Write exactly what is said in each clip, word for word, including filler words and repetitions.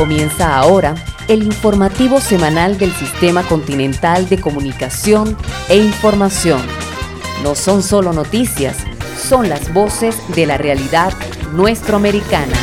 Comienza ahora el informativo semanal del Sistema Continental de Comunicación e Información. No son solo noticias, son las voces de la realidad nuestroamericana.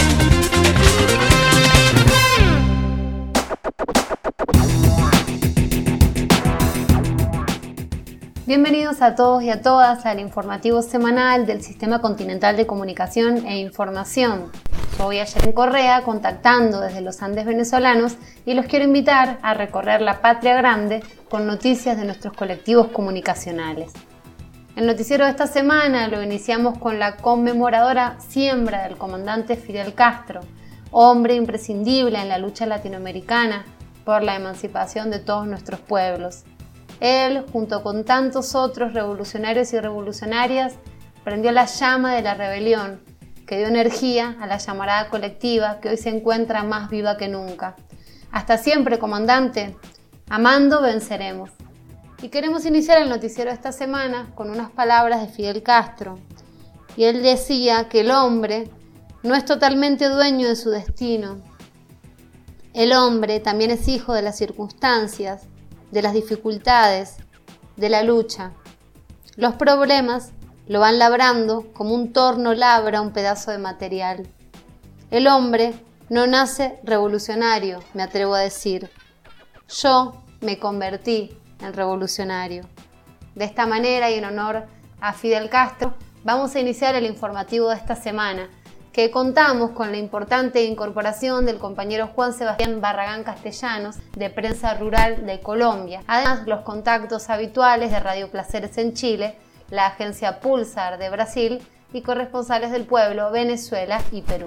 Bienvenidos a todos y a todas al informativo semanal del Sistema Continental de Comunicación e Información. Soy Ayelen Correa, contactando desde los Andes venezolanos, y los quiero invitar a recorrer la patria grande con noticias de nuestros colectivos comunicacionales. El noticiero de esta semana lo iniciamos con la conmemoradora siembra del comandante Fidel Castro, hombre imprescindible en la lucha latinoamericana por la emancipación de todos nuestros pueblos. Él, junto con tantos otros revolucionarios y revolucionarias, prendió la llama de la rebelión, que dio energía a la llamarada colectiva que hoy se encuentra más viva que nunca. Hasta siempre, comandante. Amando venceremos. Y queremos iniciar el noticiero de esta semana con unas palabras de Fidel Castro. Y él decía que el hombre no es totalmente dueño de su destino. El hombre también es hijo de las circunstancias, de las dificultades, de la lucha. Los problemas lo van labrando como un torno labra un pedazo de material. El hombre no nace revolucionario, me atrevo a decir. Yo me convertí en revolucionario. De esta manera y en honor a Fidel Castro, vamos a iniciar el informativo de esta semana, que contamos con la importante incorporación del compañero Juan Sebastián Barragán Castellanos, de Prensa Rural de Colombia. Además, los contactos habituales de Radio Placeres en Chile, la agencia Pulsar de Brasil y corresponsales del pueblo, Venezuela y Perú.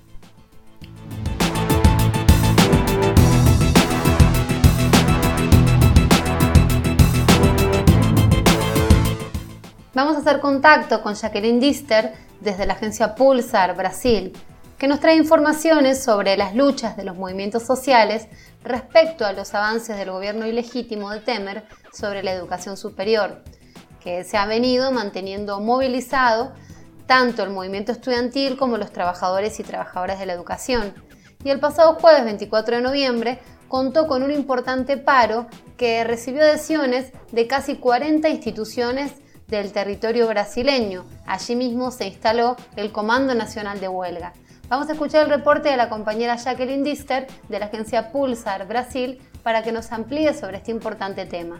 Vamos a hacer contacto con Jacqueline Dister desde la agencia Pulsar Brasil, que nos trae informaciones sobre las luchas de los movimientos sociales respecto a los avances del gobierno ilegítimo de Temer sobre la educación superior, que se ha venido manteniendo movilizado tanto el movimiento estudiantil como los trabajadores y trabajadoras de la educación. Y el pasado jueves veinticuatro de noviembre contó con un importante paro que recibió adhesiones de casi cuarenta instituciones del territorio brasileño. Allí mismo se instaló el Comando Nacional de Huelga. Vamos a escuchar el reporte de la compañera Jacqueline Dister de la agencia Pulsar Brasil para que nos amplíe sobre este importante tema.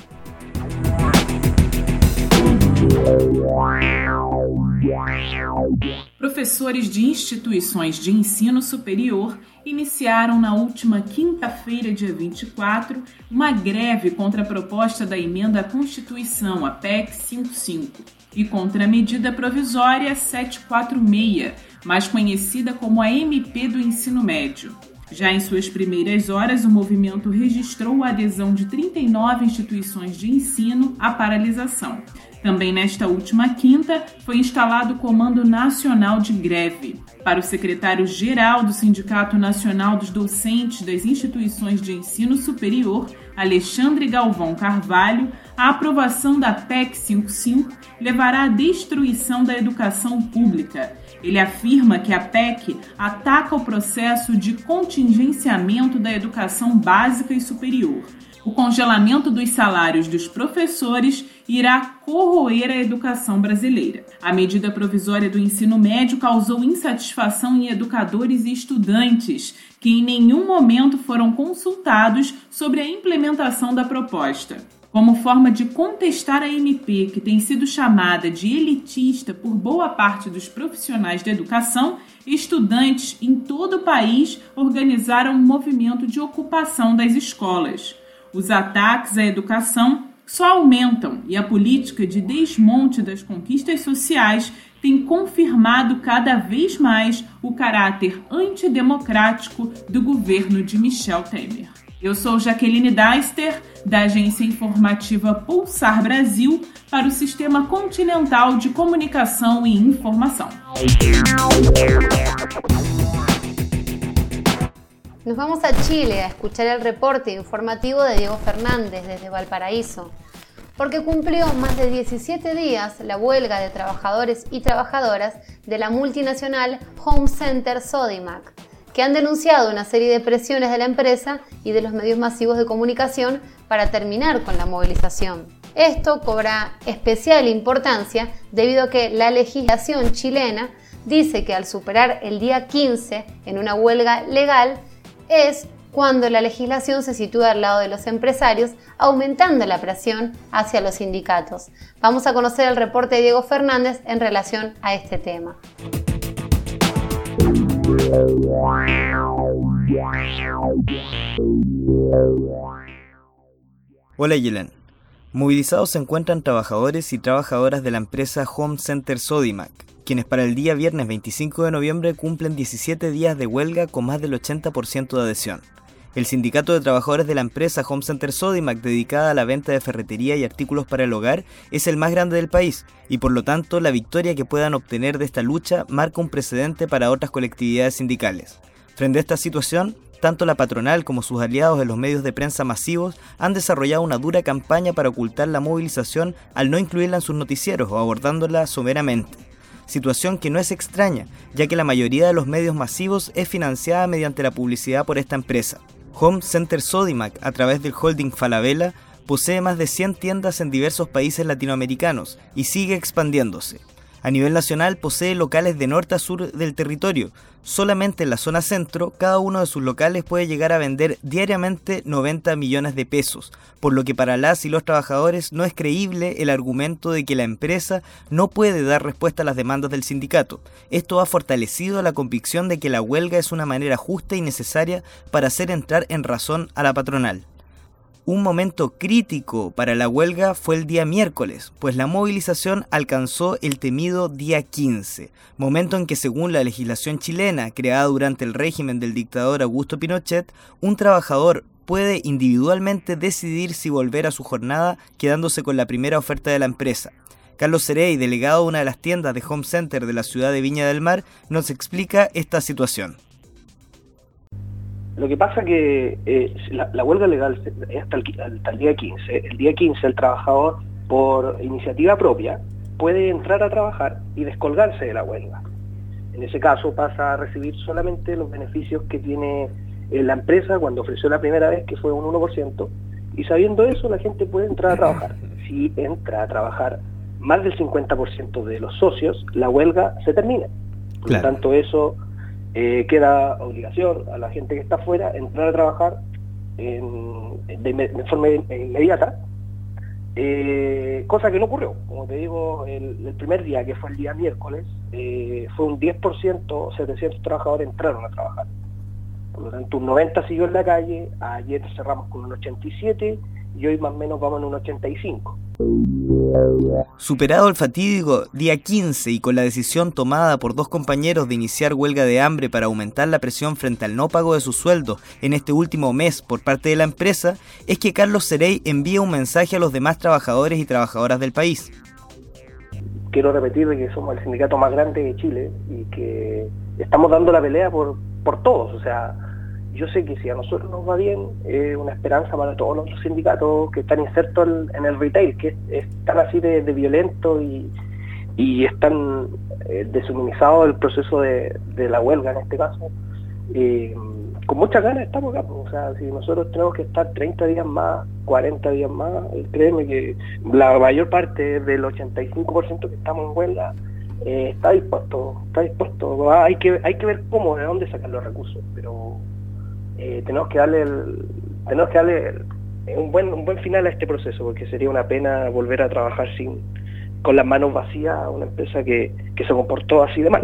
Professores de instituições de ensino superior iniciaram na última quinta-feira, dia vinte e quatro, uma greve contra a proposta da emenda à Constituição, a P E C cinquenta e cinco, e contra a medida provisória setecentos e quarenta e seis, mais conhecida como a M P do ensino médio. Já em suas primeiras horas, o movimento registrou a adesão de trinta e nove instituições de ensino à paralisação. Também nesta última quinta, foi instalado o Comando Nacional de Greve. Para o secretário-geral do Sindicato Nacional dos Docentes das Instituições de Ensino Superior, Alexandre Galvão Carvalho, a aprovação da P E C cinquenta e cinco levará à destruição da educação pública. Ele afirma que a P E C ataca o processo de contingenciamento da educação básica e superior. O congelamento dos salários dos professores irá corroer a educação brasileira. A medida provisória do ensino médio causou insatisfação em educadores e estudantes, que em nenhum momento foram consultados sobre a implementação da proposta. Como forma de contestar a M P, que tem sido chamada de elitista por boa parte dos profissionais da educação, estudantes em todo o país organizaram um movimento de ocupação das escolas. Os ataques à educação só aumentam e a política de desmonte das conquistas sociais tem confirmado cada vez mais o caráter antidemocrático do governo de Michel Temer. Eu sou Jacqueline Dister, da agência informativa Pulsar Brasil, para o Sistema Continental de Comunicação e Informação. Nos vamos a Chile a escuchar el reporte informativo de Diego Fernández desde Valparaíso, porque cumplió más de diecisiete días la huelga de trabajadores y trabajadoras de la multinacional Home Center Sodimac, que han denunciado una serie de presiones de la empresa y de los medios masivos de comunicación para terminar con la movilización. Esto cobra especial importancia debido a que la legislación chilena dice que al superar el día quince en una huelga legal es cuando la legislación se sitúa al lado de los empresarios, aumentando la presión hacia los sindicatos. Vamos a conocer el reporte de Diego Fernández en relación a este tema. Hola Yelen. Movilizados se encuentran trabajadores y trabajadoras de la empresa Home Center Sodimac, quienes para el día viernes veinticinco de noviembre cumplen diecisiete días de huelga con más del ochenta por ciento de adhesión. El sindicato de trabajadores de la empresa Home Center Sodimac, dedicada a la venta de ferretería y artículos para el hogar, es el más grande del país y por lo tanto la victoria que puedan obtener de esta lucha marca un precedente para otras colectividades sindicales. Frente a esta situación, tanto la patronal como sus aliados en los medios de prensa masivos han desarrollado una dura campaña para ocultar la movilización al no incluirla en sus noticieros o abordándola someramente. Situación que no es extraña, ya que la mayoría de los medios masivos es financiada mediante la publicidad por esta empresa. Home Center Sodimac, a través del holding Falabella, posee más de cien tiendas en diversos países latinoamericanos y sigue expandiéndose. A nivel nacional posee locales de norte a sur del territorio. Solamente en la zona centro, cada uno de sus locales puede llegar a vender diariamente noventa millones de pesos, por lo que para las y los trabajadores no es creíble el argumento de que la empresa no puede dar respuesta a las demandas del sindicato. Esto ha fortalecido la convicción de que la huelga es una manera justa y necesaria para hacer entrar en razón a la patronal. Un momento crítico para la huelga fue el día miércoles, pues la movilización alcanzó el temido día quince, momento en que según la legislación chilena creada durante el régimen del dictador Augusto Pinochet, un trabajador puede individualmente decidir si volver a su jornada quedándose con la primera oferta de la empresa. Carlos Cerey, delegado de una de las tiendas de Home Center de la ciudad de Viña del Mar, nos explica esta situación. Lo que pasa que eh, la, la huelga legal es hasta el, hasta el día quince. El día quince el trabajador, por iniciativa propia, puede entrar a trabajar y descolgarse de la huelga. En ese caso pasa a recibir solamente los beneficios que tiene eh, la empresa cuando ofreció la primera vez, que fue un uno por ciento, y sabiendo eso la gente puede entrar a trabajar. Si entra a trabajar más del cincuenta por ciento de los socios, la huelga se termina. Por lo tanto, eso... Eh, queda obligación a la gente que está afuera entrar a trabajar en, de, de forma inmediata, eh, cosa que no ocurrió. Como te digo, el, el primer día, que fue el día miércoles, eh, fue un diez por ciento, setecientos trabajadores entraron a trabajar. Por lo tanto, un noventa siguió en la calle, ayer cerramos con un ochenta y siete y hoy más o menos vamos en un ochenta y cinco. Superado el fatídico día quince y con la decisión tomada por dos compañeros de iniciar huelga de hambre para aumentar la presión frente al no pago de sus sueldos en este último mes por parte de la empresa, es que Carlos Cerey envía un mensaje a los demás trabajadores y trabajadoras del país. Quiero repetir que somos el sindicato más grande de Chile y que estamos dando la pelea por, por todos. O sea, yo sé que si a nosotros nos va bien, es una esperanza para todos los otros sindicatos que están insertos en el retail, que es, es tan así de, de violento y, y están eh, deshumanizados el proceso de, de la huelga en este caso. Eh, con muchas ganas estamos acá, o sea, si nosotros tenemos que estar treinta días más, cuarenta días más, créeme que la mayor parte del ochenta y cinco por ciento que estamos en huelga eh, está dispuesto, está dispuesto. Hay que, hay que ver cómo, de dónde sacar los recursos, pero Eh, tenemos que darle el, tenemos que darle el, un buen un buen final a este proceso, porque sería una pena volver a trabajar sin con las manos vacías a una empresa que, que se comportó así de mal.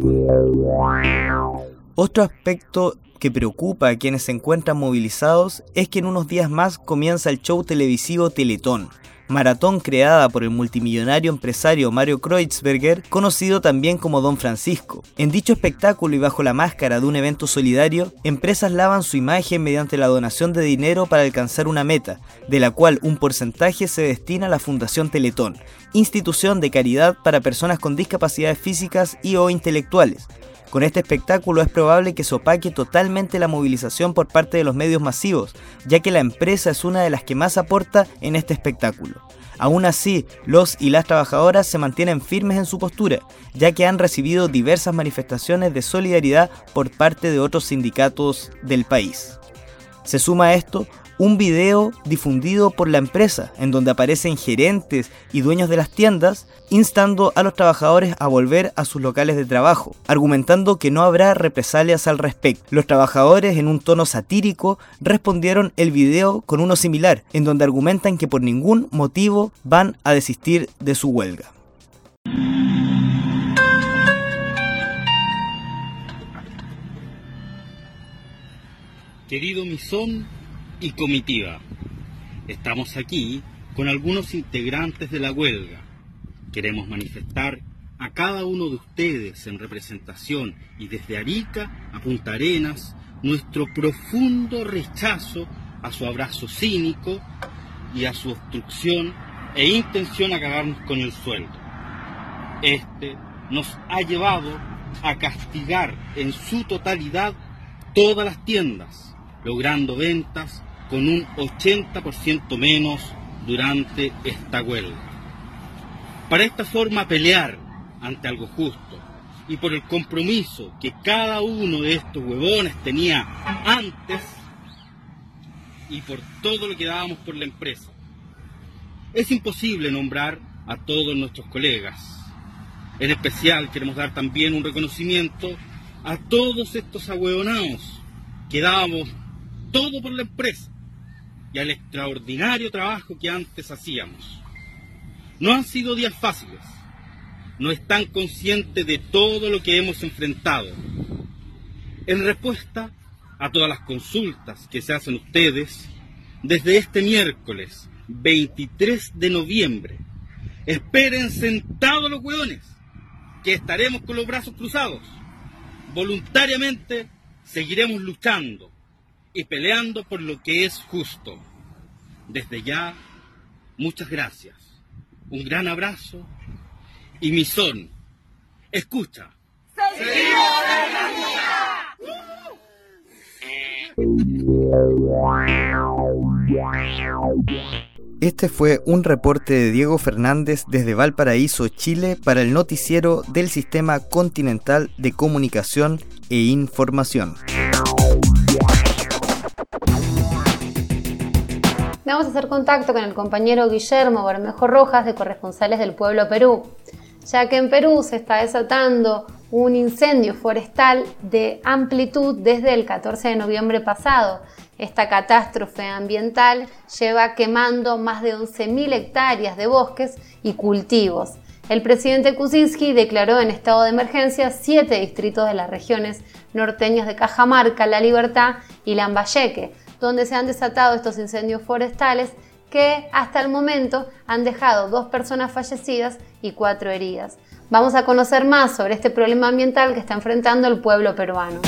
Otro aspecto que preocupa a quienes se encuentran movilizados es que en unos días más comienza el show televisivo Teletón, maratón creada por el multimillonario empresario Mario Kreutzberger, conocido también como Don Francisco. En dicho espectáculo y bajo la máscara de un evento solidario, empresas lavan su imagen mediante la donación de dinero para alcanzar una meta, de la cual un porcentaje se destina a la Fundación Teletón, institución de caridad para personas con discapacidades físicas y o intelectuales. Con este espectáculo es probable que se opaque totalmente la movilización por parte de los medios masivos, ya que la empresa es una de las que más aporta en este espectáculo. Aún así, los y las trabajadoras se mantienen firmes en su postura, ya que han recibido diversas manifestaciones de solidaridad por parte de otros sindicatos del país. Se suma a esto un video difundido por la empresa, en donde aparecen gerentes y dueños de las tiendas instando a los trabajadores a volver a sus locales de trabajo, argumentando que no habrá represalias al respecto. Los trabajadores, en un tono satírico, respondieron el video con uno similar, en donde argumentan que por ningún motivo van a desistir de su huelga. Querido Misón y comitiva, estamos aquí con algunos integrantes de la huelga. Queremos manifestar a cada uno de ustedes en representación y desde Arica a Punta Arenas nuestro profundo rechazo a su abrazo cínico y a su obstrucción e intención a cagarnos con el sueldo. Este nos ha llevado a castigar en su totalidad todas las tiendas, logrando ventas con un ochenta por ciento menos durante esta huelga. Para esta forma pelear ante algo justo y por el compromiso que cada uno de estos huevones tenía antes y por todo lo que dábamos por la empresa, es imposible nombrar a todos nuestros colegas. En especial queremos dar también un reconocimiento a todos estos ahueonados que dábamos todo por la empresa y al extraordinario trabajo que antes hacíamos. No han sido días fáciles, no están conscientes de todo lo que hemos enfrentado. En respuesta a todas las consultas que se hacen ustedes, desde este miércoles veintitrés de noviembre, esperen sentados los hueones, que estaremos con los brazos cruzados. Voluntariamente seguiremos luchando y peleando por lo que es justo. Desde ya, muchas gracias. Un gran abrazo y Misón, escucha. Este fue un reporte de Diego Fernández desde Valparaíso, Chile, para el noticiero del Sistema Continental de Comunicación e Información. Vamos a hacer contacto con el compañero Guillermo Bermejo Rojas de Corresponsales del Pueblo Perú, ya que en Perú se está desatando un incendio forestal de amplitud desde el catorce de noviembre pasado. Esta catástrofe ambiental lleva quemando más de once mil hectáreas de bosques y cultivos. El presidente Kuczynski declaró en estado de emergencia siete distritos de las regiones norteñas de Cajamarca, La Libertad y Lambayeque, donde se han desatado estos incendios forestales que hasta el momento han dejado dos personas fallecidas y cuatro heridas. Vamos a conocer más sobre este problema ambiental que está enfrentando el pueblo peruano.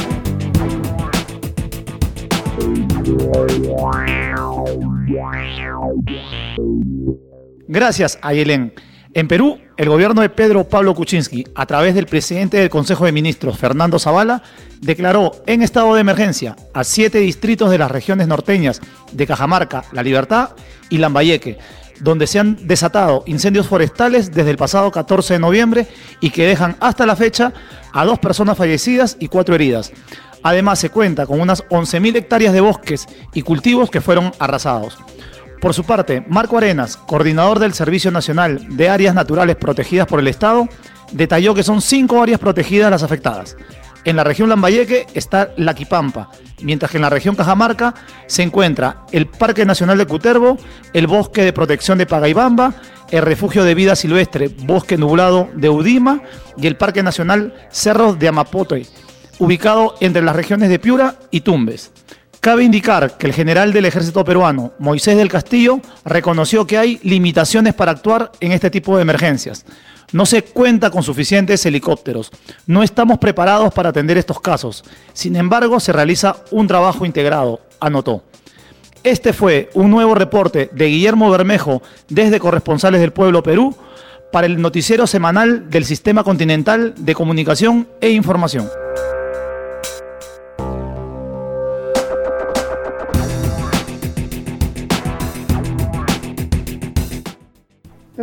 Gracias, Ayelén. En Perú, el gobierno de Pedro Pablo Kuczynski, a través del presidente del Consejo de Ministros, Fernando Zavala, declaró en estado de emergencia a siete distritos de las regiones norteñas de Cajamarca, La Libertad y Lambayeque, donde se han desatado incendios forestales desde el pasado catorce de noviembre y que dejan hasta la fecha a dos personas fallecidas y cuatro heridas. Además, se cuenta con unas once mil hectáreas de bosques y cultivos que fueron arrasados. Por su parte, Marco Arenas, coordinador del Servicio Nacional de Áreas Naturales Protegidas por el Estado, detalló que son cinco áreas protegidas las afectadas. En la región Lambayeque está La Quipampa, mientras que en la región Cajamarca se encuentra el Parque Nacional de Cutervo, el Bosque de Protección de Pagaibamba, el Refugio de Vida Silvestre Bosque Nublado de Udima y el Parque Nacional Cerros de Amapote, ubicado entre las regiones de Piura y Tumbes. Cabe indicar que el general del ejército peruano, Moisés del Castillo, reconoció que hay limitaciones para actuar en este tipo de emergencias. No se cuenta con suficientes helicópteros. No estamos preparados para atender estos casos. Sin embargo, se realiza un trabajo integrado, anotó. Este fue un nuevo reporte de Guillermo Bermejo desde Corresponsales del Pueblo Perú para el noticiero semanal del Sistema Continental de Comunicación e Información.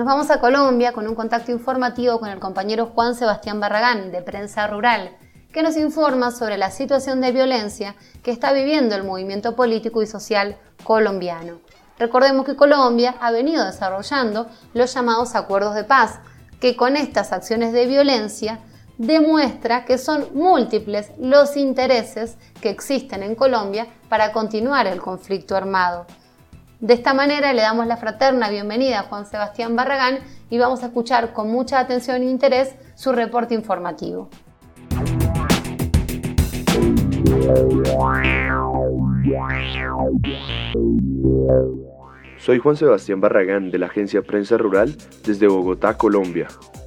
vamos a Colombia con un contacto informativo con el compañero Juan Sebastián Barragán, de Prensa Rural, que nos informa sobre la situación de violencia que está viviendo el movimiento político y social colombiano. Recordemos que Colombia ha venido desarrollando los llamados acuerdos de paz, que con estas acciones de violencia demuestra que son múltiples los intereses que existen en Colombia para continuar el conflicto armado. De esta manera le damos la fraterna bienvenida a Juan Sebastián Barragán y vamos a escuchar con mucha atención e interés su reporte informativo. Soy Juan Sebastián Barragán de la agencia Prensa Rural desde Bogotá, Colombia.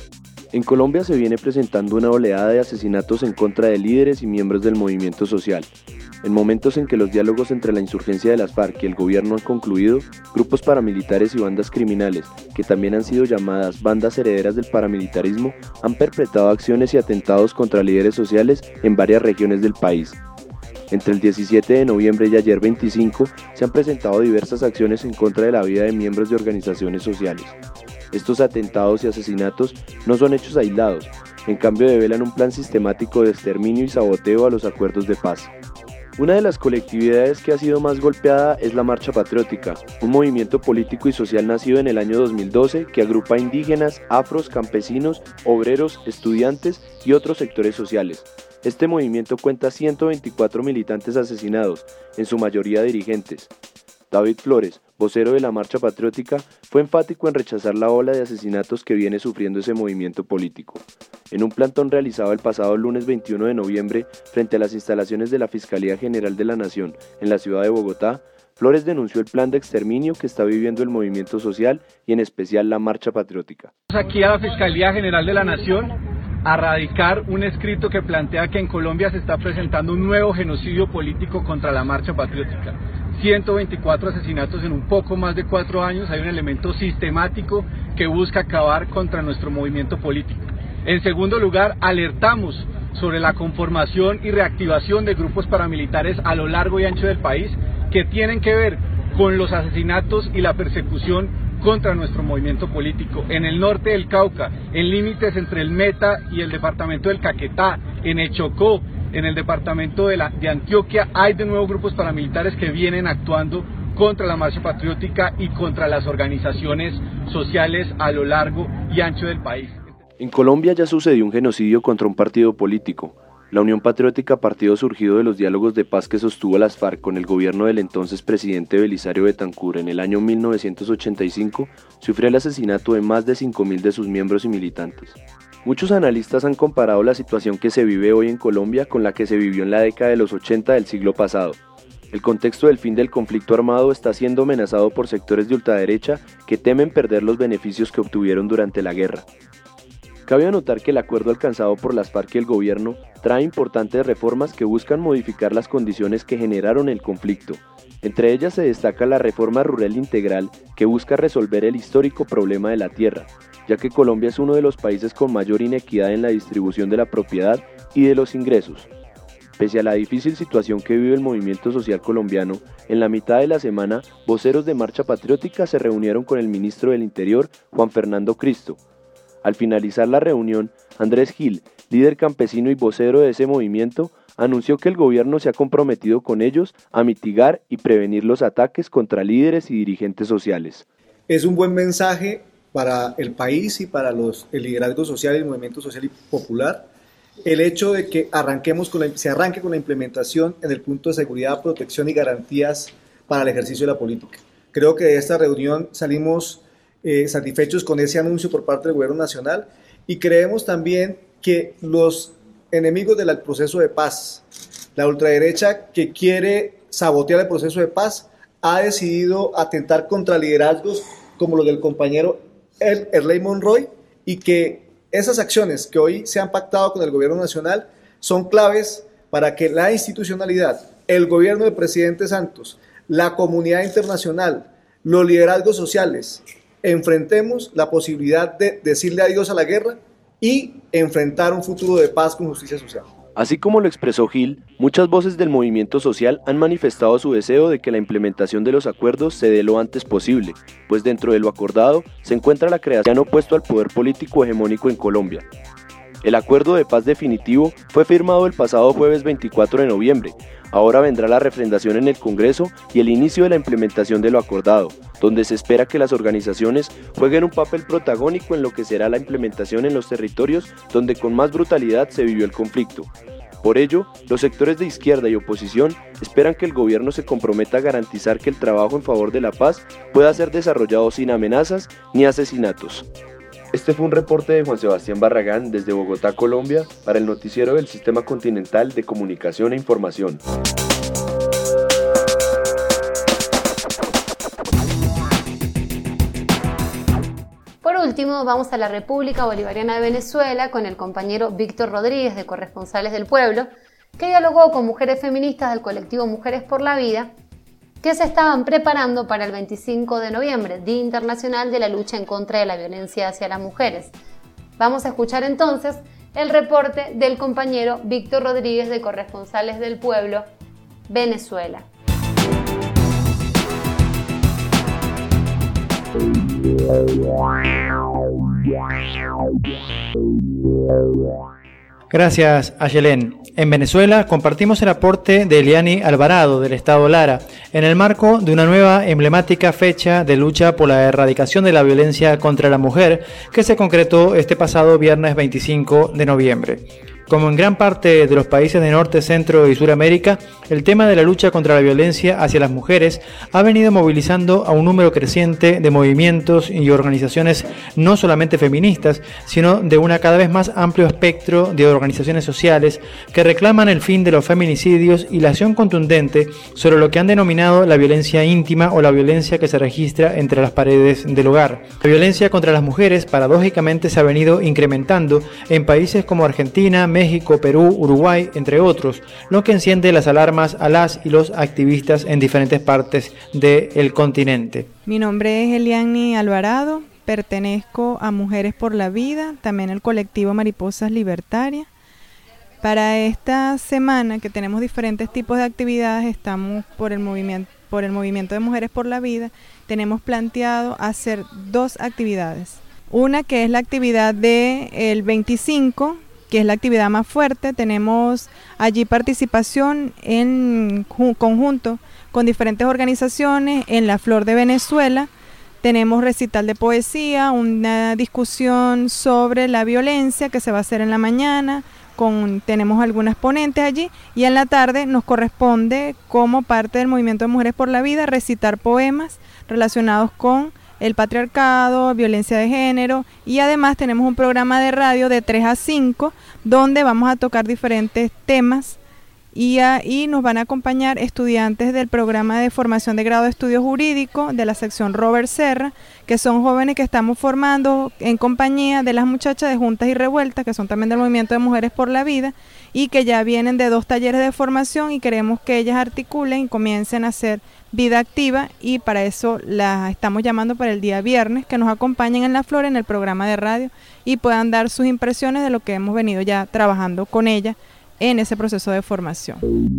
En Colombia se viene presentando una oleada de asesinatos en contra de líderes y miembros del movimiento social. En momentos en que los diálogos entre la insurgencia de las FARC y el gobierno han concluido, grupos paramilitares y bandas criminales, que también han sido llamadas bandas herederas del paramilitarismo, han perpetrado acciones y atentados contra líderes sociales en varias regiones del país. Entre el diecisiete de noviembre y ayer veinticinco se han presentado diversas acciones en contra de la vida de miembros de organizaciones sociales. Estos atentados y asesinatos no son hechos aislados, en cambio develan un plan sistemático de exterminio y saboteo a los acuerdos de paz. Una de las colectividades que ha sido más golpeada es la Marcha Patriótica, un movimiento político y social nacido en el año dos mil doce que agrupa indígenas, afros, campesinos, obreros, estudiantes y otros sectores sociales. Este movimiento cuenta ciento veinticuatro militantes asesinados, en su mayoría dirigentes. David Flores, vocero de la Marcha Patriótica, fue enfático en rechazar la ola de asesinatos que viene sufriendo ese movimiento político. En un plantón realizado el pasado lunes veintiuno de noviembre frente a las instalaciones de la Fiscalía General de la Nación en la ciudad de Bogotá, Flores denunció el plan de exterminio que está viviendo el movimiento social y en especial la Marcha Patriótica. Aquí a la Fiscalía General de la Nación a radicar un escrito que plantea que en Colombia se está presentando un nuevo genocidio político contra la Marcha Patriótica. ciento veinticuatro asesinatos en un poco más de cuatro años, hay un elemento sistemático que busca acabar contra nuestro movimiento político. En segundo lugar, alertamos sobre la conformación y reactivación de grupos paramilitares a lo largo y ancho del país que tienen que ver con los asesinatos y la persecución contra nuestro movimiento político. En el norte del Cauca, en límites entre el Meta y el departamento del Caquetá, en el Chocó, en el departamento de, la, de Antioquia, hay de nuevo grupos paramilitares que vienen actuando contra la Marcha Patriótica y contra las organizaciones sociales a lo largo y ancho del país. En Colombia ya sucedió un genocidio contra un partido político. La Unión Patriótica, partido surgido de los diálogos de paz que sostuvo las FARC con el gobierno del entonces presidente Belisario Betancur en el año mil novecientos ochenta y cinco, sufrió el asesinato de más de cinco mil de sus miembros y militantes. Muchos analistas han comparado la situación que se vive hoy en Colombia con la que se vivió en la década de los ochenta del siglo pasado. El contexto del fin del conflicto armado está siendo amenazado por sectores de ultraderecha que temen perder los beneficios que obtuvieron durante la guerra. Cabe anotar que el acuerdo alcanzado por las FARC y el gobierno trae importantes reformas que buscan modificar las condiciones que generaron el conflicto. Entre ellas se destaca la reforma rural integral que busca resolver el histórico problema de la tierra, ya que Colombia es uno de los países con mayor inequidad en la distribución de la propiedad y de los ingresos. Pese a la difícil situación que vive el movimiento social colombiano, en la mitad de la semana, voceros de Marcha Patriótica se reunieron con el ministro del Interior, Juan Fernando Cristo. Al finalizar la reunión, Andrés Gil, líder campesino y vocero de ese movimiento, anunció que el gobierno se ha comprometido con ellos a mitigar y prevenir los ataques contra líderes y dirigentes sociales. Es un buen mensaje para el país y para los, el liderazgo social y el movimiento social y popular, el hecho de que arranquemos con la, se arranque con la implementación en el punto de seguridad, protección y garantías para el ejercicio de la política. Creo que de esta reunión salimos eh, satisfechos con ese anuncio por parte del gobierno nacional y creemos también que los enemigos del proceso de paz, la ultraderecha que quiere sabotear el proceso de paz, ha decidido atentar contra liderazgos como los del compañero Erley Monroy y que esas acciones que hoy se han pactado con el gobierno nacional son claves para que la institucionalidad, el gobierno del presidente Santos, la comunidad internacional, los liderazgos sociales, enfrentemos la posibilidad de decirle adiós a la guerra y enfrentar un futuro de paz con justicia social. Así como lo expresó Gil, muchas voces del movimiento social han manifestado su deseo de que la implementación de los acuerdos se dé lo antes posible, pues dentro de lo acordado se encuentra la creación opuesto al poder político hegemónico en Colombia. El acuerdo de paz definitivo fue firmado el pasado jueves veinticuatro de noviembre. Ahora vendrá la refrendación en el Congreso y el inicio de la implementación de lo acordado, donde se espera que las organizaciones jueguen un papel protagónico en lo que será la implementación en los territorios donde con más brutalidad se vivió el conflicto. Por ello, los sectores de izquierda y oposición esperan que el gobierno se comprometa a garantizar que el trabajo en favor de la paz pueda ser desarrollado sin amenazas ni asesinatos. Este fue un reporte de Juan Sebastián Barragán desde Bogotá, Colombia, para el noticiero del Sistema Continental de Comunicación e Información. Por último, vamos a la República Bolivariana de Venezuela con el compañero Víctor Rodríguez de Corresponsales del Pueblo, que dialogó con mujeres feministas del colectivo Mujeres por la Vida, que se estaban preparando para el veinticinco de noviembre, Día Internacional de la Lucha en contra de la Violencia hacia las Mujeres. Vamos a escuchar entonces el reporte del compañero Víctor Rodríguez de Corresponsales del Pueblo, Venezuela. Gracias, Ayelén. En Venezuela compartimos el aporte de Eliani Alvarado del Estado Lara en el marco de una nueva emblemática fecha de lucha por la erradicación de la violencia contra la mujer que se concretó este pasado viernes veinticinco de noviembre. Como en gran parte de los países de Norte, Centro y Suramérica, el tema de la lucha contra la violencia hacia las mujeres ha venido movilizando a un número creciente de movimientos y organizaciones no solamente feministas, sino de un cada vez más amplio espectro de organizaciones sociales que reclaman el fin de los feminicidios y la acción contundente sobre lo que han denominado la violencia íntima o la violencia que se registra entre las paredes del hogar. La violencia contra las mujeres paradójicamente se ha venido incrementando en países como Argentina, México, Perú, Uruguay, entre otros, lo que enciende las alarmas a las y los activistas en diferentes partes del continente. Mi nombre es Eliani Alvarado, pertenezco a Mujeres por la Vida, también el colectivo Mariposas Libertarias. Para esta semana que tenemos diferentes tipos de actividades, estamos por el movimiento, por el movimiento de Mujeres por la Vida, tenemos planteado hacer dos actividades. Una que es la actividad del veinticinco, que es la actividad más fuerte. Tenemos allí participación en conjunto con diferentes organizaciones en la Flor de Venezuela. Tenemos recital de poesía, una discusión sobre la violencia que se va a hacer en la mañana, con, tenemos algunas ponentes allí, y en la tarde nos corresponde, como parte del Movimiento de Mujeres por la Vida, recitar poemas relacionados con el patriarcado, violencia de género, y además tenemos un programa de radio de tres a cinco donde vamos a tocar diferentes temas y ahí nos van a acompañar estudiantes del programa de formación de grado de estudio jurídico de la sección Robert Serra, que son jóvenes que estamos formando en compañía de las muchachas de Juntas y Revueltas, que son también del Movimiento de Mujeres por la Vida, y que ya vienen de dos talleres de formación y queremos que ellas articulen y comiencen a hacer vida activa, y para eso las estamos llamando para el día viernes, que nos acompañen en la Flor en el programa de radio y puedan dar sus impresiones de lo que hemos venido ya trabajando con ellas en ese proceso de formación.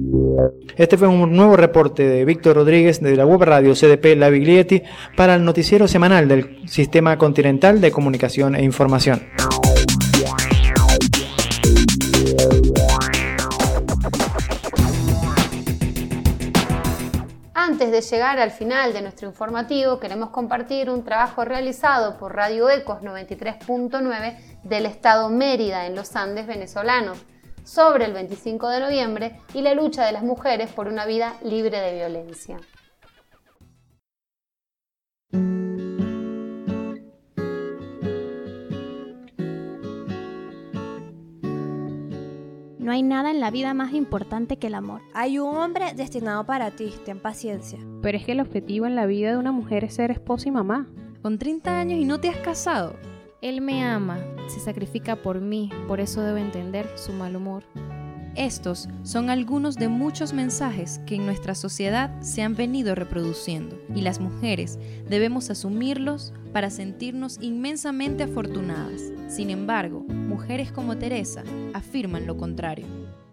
Este fue un nuevo reporte de Víctor Rodríguez de la web radio C D P La Biglietti para el noticiero semanal del Sistema Continental de Comunicación e Información. Antes de llegar al final de nuestro informativo, queremos compartir un trabajo realizado por Radio Ecos noventa y tres punto nueve del estado Mérida, en los Andes venezolanos, sobre el veinticinco de noviembre y la lucha de las mujeres por una vida libre de violencia. No hay nada en la vida más importante que el amor. Hay un hombre destinado para ti, ten paciencia. Pero es que el objetivo en la vida de una mujer es ser esposa y mamá. Con treinta años y no te has casado. Él me ama, se sacrifica por mí, por eso debo entender su mal humor. Estos son algunos de muchos mensajes que en nuestra sociedad se han venido reproduciendo, y las mujeres debemos asumirlos para sentirnos inmensamente afortunadas. Sin embargo, mujeres como Teresa afirman lo contrario.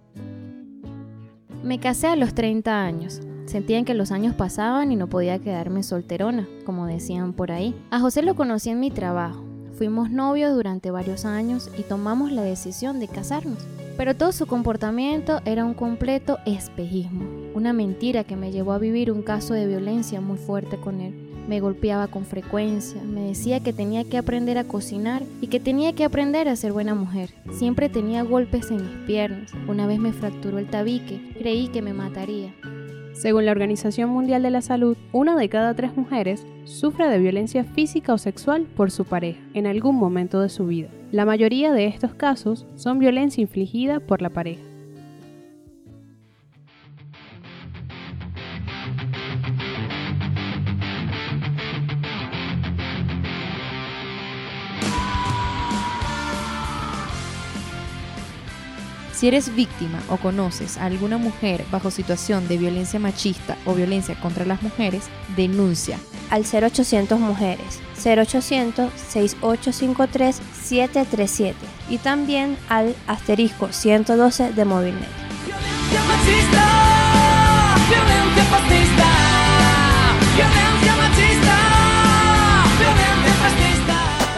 Me casé a los treinta años. Sentía que los años pasaban y no podía quedarme solterona, como decían por ahí. A José lo conocí en mi trabajo. Fuimos novios durante varios años y tomamos la decisión de casarnos. Pero todo su comportamiento era un completo espejismo, una mentira que me llevó a vivir un caso de violencia muy fuerte con él. Me golpeaba con frecuencia, me decía que tenía que aprender a cocinar y que tenía que aprender a ser buena mujer. Siempre tenía golpes en mis piernas. Una vez me fracturó el tabique, creí que me mataría. Según la Organización Mundial de la Salud, una de cada tres mujeres sufre de violencia física o sexual por su pareja en algún momento de su vida. La mayoría de estos casos son violencia infligida por la pareja. Si eres víctima o conoces a alguna mujer bajo situación de violencia machista o violencia contra las mujeres, denuncia al cero ochocientos Mujeres, cero ochocientos, seis ocho cinco tres, siete tres siete y también al asterisco ciento doce de Movilnet. Violencia machista, violencia fascista, violencia machista, violencia fascista.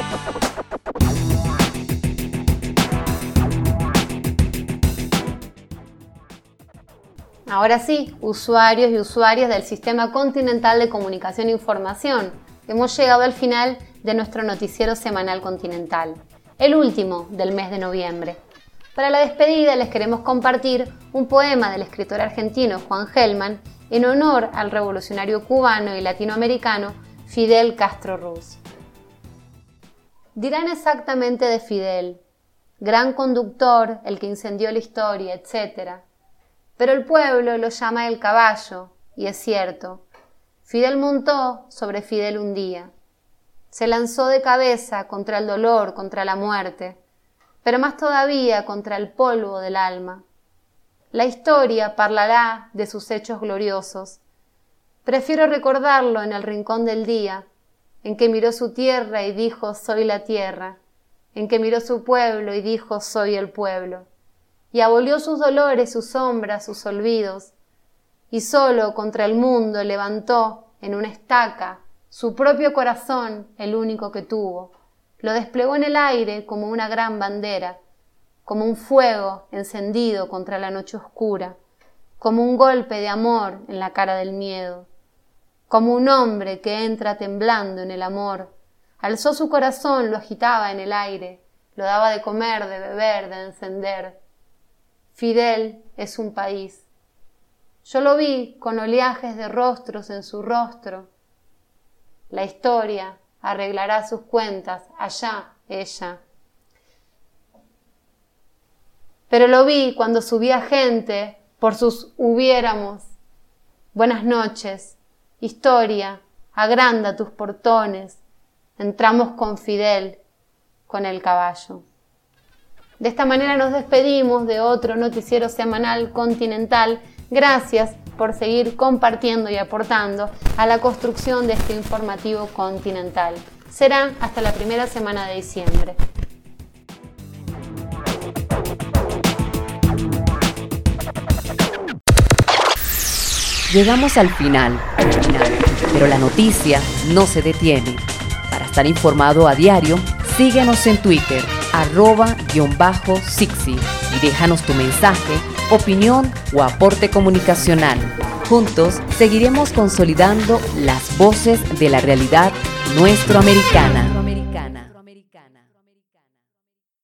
Ahora sí, usuarios y usuarias del Sistema Continental de Comunicación e Información, hemos llegado al final de nuestro noticiero semanal continental, el último del mes de noviembre. Para la despedida les queremos compartir un poema del escritor argentino Juan Gelman en honor al revolucionario cubano y latinoamericano Fidel Castro Ruz. Dirán exactamente de Fidel, gran conductor, el que incendió la historia, etcétera. Pero el pueblo lo llama el caballo, y es cierto. Fidel montó sobre Fidel un día. Se lanzó de cabeza contra el dolor, contra la muerte, pero más todavía contra el polvo del alma. La historia parlará de sus hechos gloriosos. Prefiero recordarlo en el rincón del día, en que miró su tierra y dijo soy la tierra, en que miró su pueblo y dijo soy el pueblo. Y abolió sus dolores, sus sombras, sus olvidos, y solo contra el mundo levantó en una estaca su propio corazón, el único que tuvo. Lo desplegó en el aire como una gran bandera, como un fuego encendido contra la noche oscura, como un golpe de amor en la cara del miedo, como un hombre que entra temblando en el amor. Alzó su corazón, lo agitaba en el aire, lo daba de comer, de beber, de encender. Fidel es un país. Yo lo vi con oleajes de rostros en su rostro. La historia arreglará sus cuentas, allá ella. Pero lo vi cuando subía gente por sus hubiéramos. Buenas noches, historia, agranda tus portones. Entramos con Fidel, con el caballo. De esta manera nos despedimos de otro noticiero semanal continental. Gracias por seguir compartiendo y aportando a la construcción de este informativo continental. Será hasta la primera semana de diciembre. Llegamos al final, al final, pero la noticia no se detiene. Para estar informado a diario, síguenos en Twitter, arroba guión bajo Sixi, y déjanos tu mensaje, opinión o aporte comunicacional. Juntos seguiremos consolidando las voces de la realidad nuestroamericana.